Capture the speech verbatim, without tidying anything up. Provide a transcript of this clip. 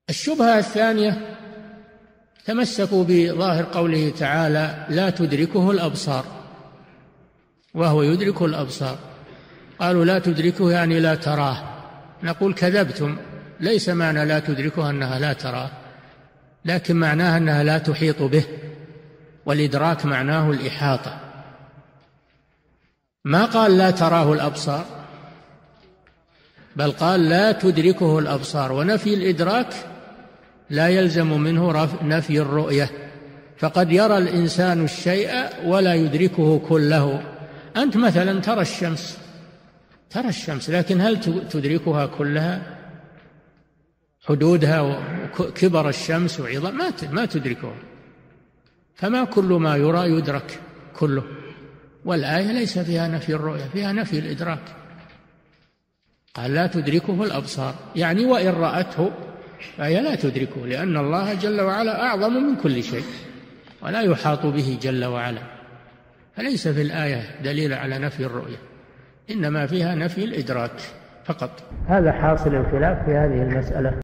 الشبهة الثانية تمسكوا بظاهر قوله تعالى لا تدركه الأبصار وهو يدرك الأبصار. قالوا لا تدركه يعني لا تراه. نقول كذبتم، ليس معنى لا تدركه أنها لا تراه، لكن معناها أنها لا تحيط به، والإدراك معناه الإحاطة. ما قال لا تراه الأبصار، بل قال لا تدركه الأبصار، ونفي الإدراك لا يلزم منه نفي الرؤية، فقد يرى الإنسان الشيء ولا يدركه كله. أنت مثلا ترى الشمس ترى الشمس لكن هل تدركها كلها؟ حدودها وكبر الشمس وعظم ما تدركها، فما كل ما يرى يدرك كله. والآية ليس فيها نفي الرؤية، فيها نفي الإدراك. قال لا تدركه الأبصار، يعني وإن رأته فهي لا تدركه، لأن الله جل وعلا أعظم من كل شيء ولا يحاط به جل وعلا. فليس في الآية دليل على نفي الرؤية، إنما فيها نفي الإدراك فقط. هذا حاصل الخلاف في هذه المسألة.